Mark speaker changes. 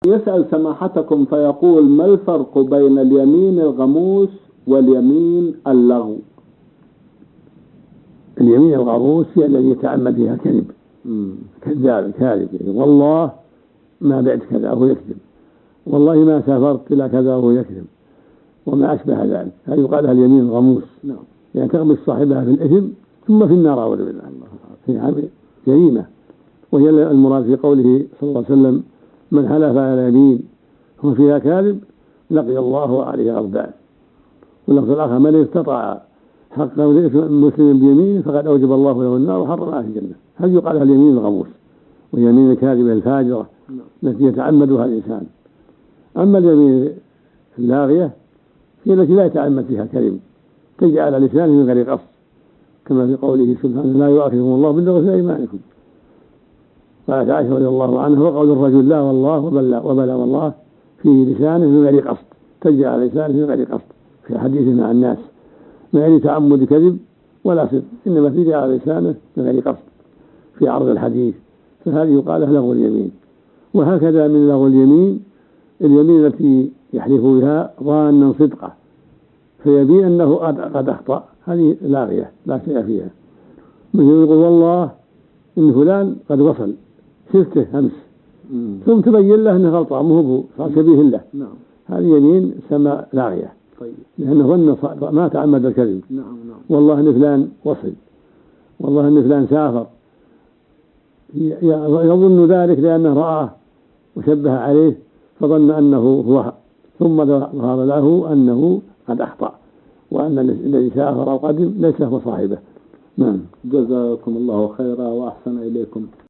Speaker 1: يسأل سماحتكم فيقول: ما الفرق بين اليمين الغموس واليمين اللغو؟
Speaker 2: اليمين الغموس هي الذي يتعمد فيها كذب، كذاب كاذب، والله ما بعت كذا وهو يكذب، والله ما سافرت إلى كذا وهو يكذب، وما أشبه ذلك. هذه يقال لها اليمين الغموس، يعني تغمس صاحبها في الإثم ثم في النار أعوذ بالله، هي جريمة. وهي المراد في قوله صلى الله عليه وسلم: من حلف على يمين هو فيها كاذب لقي الله عليه غضبان. واللفظ الآخر: من استطاع حق مسلم بيمين فقد أوجب الله له النار وحرم عليه الجنة. هذه يقال لها اليمين الغموس، واليمين الكاذبة الفاجرة التي يتعمدها الإنسان. أما اليمين اللاغية هي التي لا يتعمد فيها كذب، تجي على لسانه من غير قصد، كما في قوله سبحانه: لا يؤاخذكم الله باللغو في أيمانكم. قالت عائشة رضي الله عنها: وقول الرجل لا والله وبلى والله في لسانه من غير قصد، تجي على لسانه من غير قصد في حديثه مع الناس، من غير تعمد كذب ولا صدق، إنما تجي على لسانه من غير قصد في عرض الحديث، فهذه يقال له لغو اليمين. وهكذا من لغو اليمين اليمين التي يحلف بها ظانا صدقه فيبين أنه قد أخطأ، هذه لاغية لا شيء فيها. مثل يقول: والله إن فلان قد وصل، شفته أمس، ثم تبين له أنه غلطان، مو صار شبيه له، هذه يمين سمى لاغية، لأنه ظن ما تعمد الكذب. والله إن فلان وصل، والله إن فلان سافر، يظن ذلك لأنه رآه وشبه عليه فظن أنه هو، ثم ظهر له أنه قد أخطأ، وأن الذي سافر أو قدم ليس هو صاحبه.
Speaker 1: جزاكم الله خيرا وأحسن إليكم.